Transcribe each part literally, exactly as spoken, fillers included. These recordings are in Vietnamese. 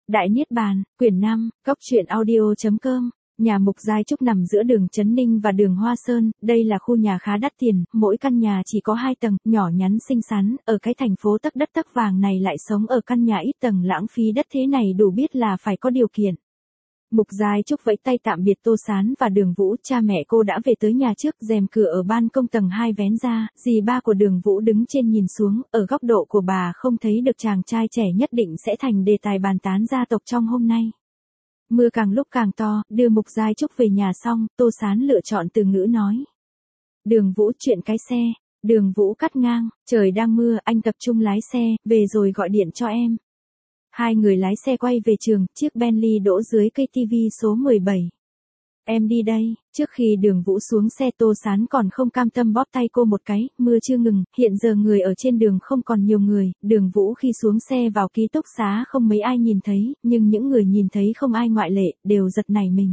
Đại Niết Bàn, quyển năm, Cóc truyện audio chấm com. Nhà Mục Giai Trúc nằm giữa đường Trấn Ninh và đường Hoa Sơn, đây là khu nhà khá đắt tiền, mỗi căn nhà chỉ có hai tầng, nhỏ nhắn xinh xắn, ở cái thành phố tấc đất tấc vàng này lại sống ở căn nhà ít tầng lãng phí đất thế này đủ biết là phải có điều kiện. Mục Giai Trúc vẫy tay tạm biệt Tô Sán và Đường Vũ, cha mẹ cô đã về tới nhà trước, rèm cửa ở ban công tầng hai vén ra, dì ba của Đường Vũ đứng trên nhìn xuống, ở góc độ của bà không thấy được chàng trai trẻ nhất định sẽ thành đề tài bàn tán gia tộc trong hôm nay. Mưa càng lúc càng to, đưa Mục Giai Trúc về nhà xong, Tô Sán lựa chọn từ ngữ nói. Đường Vũ chuyện cái xe, Đường Vũ cắt ngang, trời đang mưa, anh tập trung lái xe, về rồi gọi điện cho em. Hai người lái xe quay về trường, chiếc Bentley đỗ dưới cây ti vi số mười bảy. Em đi đây, trước khi Đường Vũ xuống xe Tô Sán còn không cam tâm bóp tay cô một cái, mưa chưa ngừng, hiện giờ người ở trên đường không còn nhiều người, Đường Vũ khi xuống xe vào ký túc xá không mấy ai nhìn thấy, nhưng những người nhìn thấy không ai ngoại lệ, đều giật nảy mình.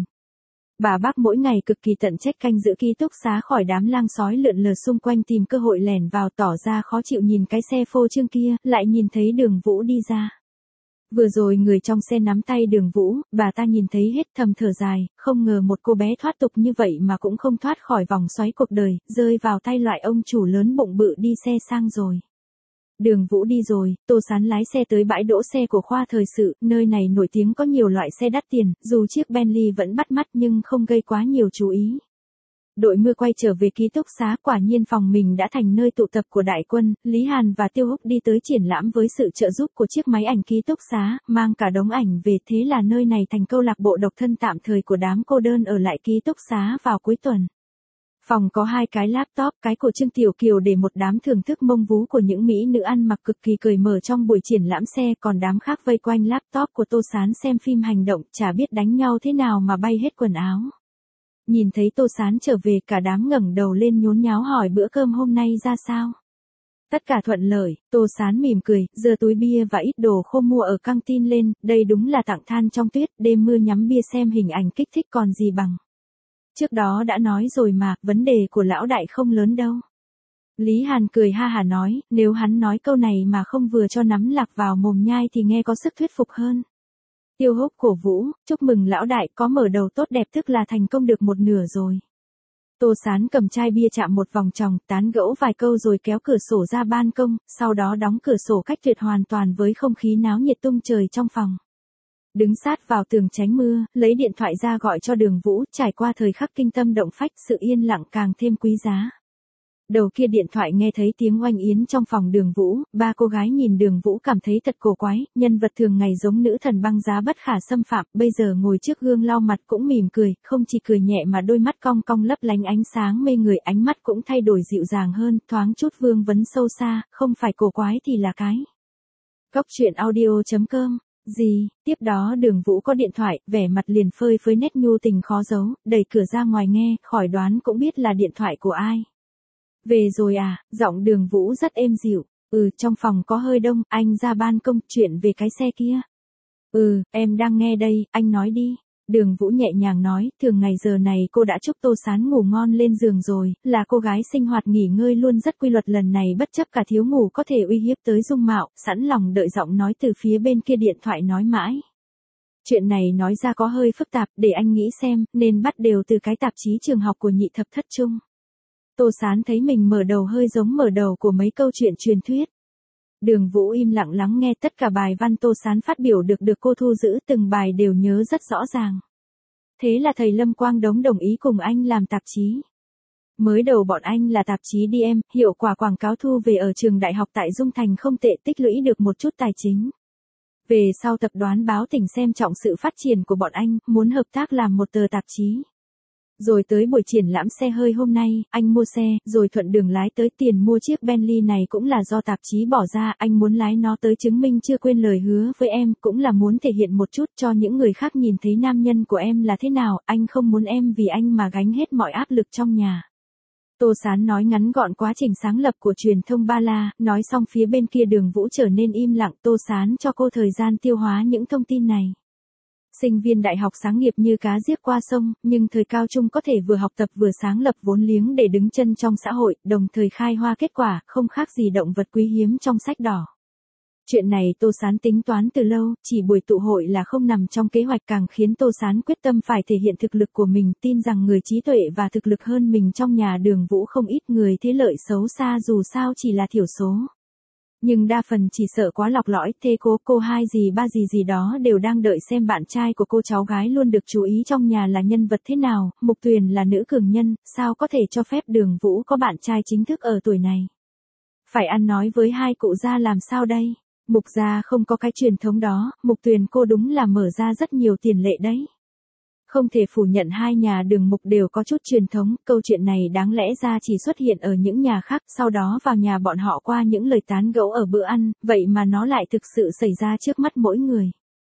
Bà bác mỗi ngày cực kỳ tận trách canh giữ ký túc xá khỏi đám lang sói lượn lờ xung quanh tìm cơ hội lẻn vào, tỏ ra khó chịu nhìn cái xe phô trương kia, lại nhìn thấy Đường Vũ đi ra. Vừa rồi người trong xe nắm tay Đường Vũ, bà ta nhìn thấy hết thầm thở dài, không ngờ một cô bé thoát tục như vậy mà cũng không thoát khỏi vòng xoáy cuộc đời, rơi vào tay loại ông chủ lớn bụng bự đi xe sang rồi. Đường Vũ đi rồi, Tô Sán lái xe tới bãi đỗ xe của khoa thời sự, nơi này nổi tiếng có nhiều loại xe đắt tiền, dù chiếc Bentley vẫn bắt mắt nhưng không gây quá nhiều chú ý. Đội mưa quay trở về ký túc xá, quả nhiên phòng mình đã thành nơi tụ tập của đại quân, Lý Hàn và Tiêu Húc đi tới triển lãm với sự trợ giúp của chiếc máy ảnh ký túc xá, mang cả đống ảnh về, thế là nơi này thành câu lạc bộ độc thân tạm thời của đám cô đơn ở lại ký túc xá vào cuối tuần. Phòng có hai cái laptop, cái của Trương Tiểu Kiều để một đám thưởng thức mông vú của những mỹ nữ ăn mặc cực kỳ cởi mở trong buổi triển lãm xe, còn đám khác vây quanh laptop của Tô Sán xem phim hành động, chả biết đánh nhau thế nào mà bay hết quần áo. Nhìn thấy Tô Sán trở về, cả đám ngẩng đầu lên nhốn nháo hỏi bữa cơm hôm nay ra sao. Tất cả thuận lợi, Tô Sán mỉm cười, giơ túi bia và ít đồ khô mua ở căng tin lên, đây đúng là tặng than trong tuyết, đêm mưa nhắm bia xem hình ảnh kích thích còn gì bằng. Trước đó đã nói rồi mà, vấn đề của lão đại không lớn đâu. Lý Hàn cười ha hả nói, nếu hắn nói câu này mà không vừa cho nắm lạc vào mồm nhai thì nghe có sức thuyết phục hơn. Tiêu Húc cổ vũ, chúc mừng lão đại, có mở đầu tốt đẹp tức là thành công được một nửa rồi. Tô Sán cầm chai bia chạm một vòng tròng, tán gẫu vài câu rồi kéo cửa sổ ra ban công, sau đó đóng cửa sổ cách tuyệt hoàn toàn với không khí náo nhiệt tung trời trong phòng. Đứng sát vào tường tránh mưa, lấy điện thoại ra gọi cho Đường Vũ, trải qua thời khắc kinh tâm động phách, sự yên lặng càng thêm quý giá. Đầu kia điện thoại nghe thấy tiếng oanh yến trong phòng Đường Vũ, ba cô gái nhìn Đường Vũ cảm thấy thật cổ quái, nhân vật thường ngày giống nữ thần băng giá bất khả xâm phạm, bây giờ ngồi trước gương lau mặt cũng mỉm cười, không chỉ cười nhẹ mà đôi mắt cong cong lấp lánh ánh sáng mê người, ánh mắt cũng thay đổi dịu dàng hơn, thoáng chút vương vấn sâu xa, không phải cổ quái thì là cái. Cóc truyện audio chấm com. Gì, tiếp đó Đường Vũ có điện thoại, vẻ mặt liền phơi phới nét nhu tình khó giấu, đẩy cửa ra ngoài nghe, khỏi đoán cũng biết là điện thoại của ai. Về rồi à, giọng Đường Vũ rất êm dịu, ừ, trong phòng có hơi đông, anh ra ban công, chuyện về cái xe kia. Ừ, em đang nghe đây, anh nói đi. Đường Vũ nhẹ nhàng nói, thường ngày giờ này cô đã chúc Tô Sán ngủ ngon lên giường rồi, là cô gái sinh hoạt nghỉ ngơi luôn rất quy luật, lần này bất chấp cả thiếu ngủ có thể uy hiếp tới dung mạo, sẵn lòng đợi giọng nói từ phía bên kia điện thoại nói mãi. Chuyện này nói ra có hơi phức tạp, để anh nghĩ xem, nên bắt đều từ cái tạp chí trường học của nhị thập thất trung. Tô Sán thấy mình mở đầu hơi giống mở đầu của mấy câu chuyện truyền thuyết. Đường Vũ im lặng lắng nghe tất cả bài văn Tô Sán phát biểu được được cô thu giữ, từng bài đều nhớ rất rõ ràng. Thế là thầy Lâm Quang Đống đồng ý cùng anh làm tạp chí. Mới đầu bọn anh là tạp chí đi em, hiệu quả quảng cáo thu về ở trường đại học tại Dung Thành không tệ, tích lũy được một chút tài chính. Về sau tập đoàn báo tỉnh xem trọng sự phát triển của bọn anh, muốn hợp tác làm một tờ tạp chí. Rồi tới buổi triển lãm xe hơi hôm nay, anh mua xe, rồi thuận đường lái tới, tiền mua chiếc Bentley này cũng là do tạp chí bỏ ra, anh muốn lái nó tới chứng minh chưa quên lời hứa với em, cũng là muốn thể hiện một chút cho những người khác nhìn thấy nam nhân của em là thế nào, anh không muốn em vì anh mà gánh hết mọi áp lực trong nhà. Tô Sán nói ngắn gọn quá trình sáng lập của truyền thông Ba La, nói xong phía bên kia Đường Vũ trở nên im lặng, Tô Sán cho cô thời gian tiêu hóa những thông tin này. Sinh viên đại học sáng nghiệp như cá giết qua sông, nhưng thời cao trung có thể vừa học tập vừa sáng lập vốn liếng để đứng chân trong xã hội, đồng thời khai hoa kết quả, không khác gì động vật quý hiếm trong sách đỏ. Chuyện này Tô Sán tính toán từ lâu, chỉ buổi tụ hội là không nằm trong kế hoạch càng khiến Tô Sán quyết tâm phải thể hiện thực lực của mình, tin rằng người trí tuệ và thực lực hơn mình trong nhà Đường Vũ không ít, người thế lợi xấu xa dù sao chỉ là thiểu số. Nhưng đa phần chỉ sợ quá lọc lõi, thế cố cô hai gì ba gì gì đó đều đang đợi xem bạn trai của cô cháu gái luôn được chú ý trong nhà là nhân vật thế nào, Mục Tuyền là nữ cường nhân, sao có thể cho phép Đường Vũ có bạn trai chính thức ở tuổi này. Phải ăn nói với hai cụ gia làm sao đây? Mục gia không có cái truyền thống đó, Mục Tuyền cô đúng là mở ra rất nhiều tiền lệ đấy. Không thể phủ nhận hai nhà Đường Mục đều có chút truyền thống, câu chuyện này đáng lẽ ra chỉ xuất hiện ở những nhà khác, sau đó vào nhà bọn họ qua những lời tán gẫu ở bữa ăn, vậy mà nó lại thực sự xảy ra trước mắt mỗi người.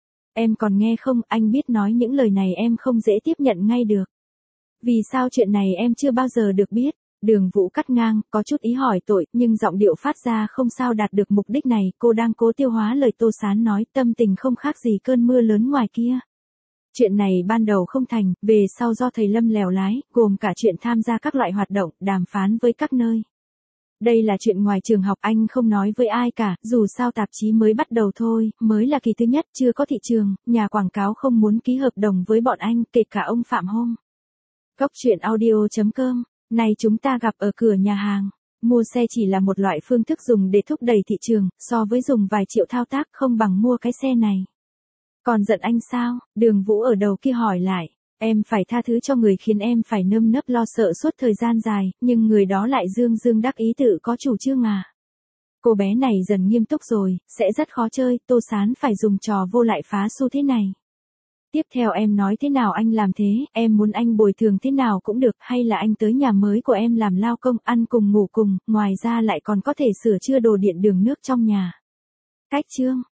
Em còn nghe không, anh biết nói những lời này em không dễ tiếp nhận ngay được. Vì sao chuyện này em chưa bao giờ được biết? Đường Vũ cắt ngang, có chút ý hỏi tội, nhưng giọng điệu phát ra không sao đạt được mục đích này, cô đang cố tiêu hóa lời Tô Sán nói, tâm tình không khác gì cơn mưa lớn ngoài kia. Chuyện này ban đầu không thành, về sau do thầy Lâm lèo lái, gồm cả chuyện tham gia các loại hoạt động, đàm phán với các nơi. Đây là chuyện ngoài trường học, anh không nói với ai cả, dù sao tạp chí mới bắt đầu thôi, mới là kỳ thứ nhất, chưa có thị trường, nhà quảng cáo không muốn ký hợp đồng với bọn anh, kể cả ông Phạm Hôm. Cốc truyện audio chấm com, này chúng ta gặp ở cửa nhà hàng. Mua xe chỉ là một loại phương thức dùng để thúc đẩy thị trường, so với dùng vài triệu thao tác không bằng mua cái xe này. Còn giận anh sao? Đường Vũ ở đầu kia hỏi lại. Em phải tha thứ cho người khiến em phải nơm nớp lo sợ suốt thời gian dài, nhưng người đó lại dương dương đắc ý tự có chủ trương à. Cô bé này dần nghiêm túc rồi, sẽ rất khó chơi, Tô Sán phải dùng trò vô lại phá xu thế này. Tiếp theo em nói thế nào anh làm thế, em muốn anh bồi thường thế nào cũng được, hay là anh tới nhà mới của em làm lao công, ăn cùng ngủ cùng, ngoài ra lại còn có thể sửa chữa đồ điện đường nước trong nhà. Cách chương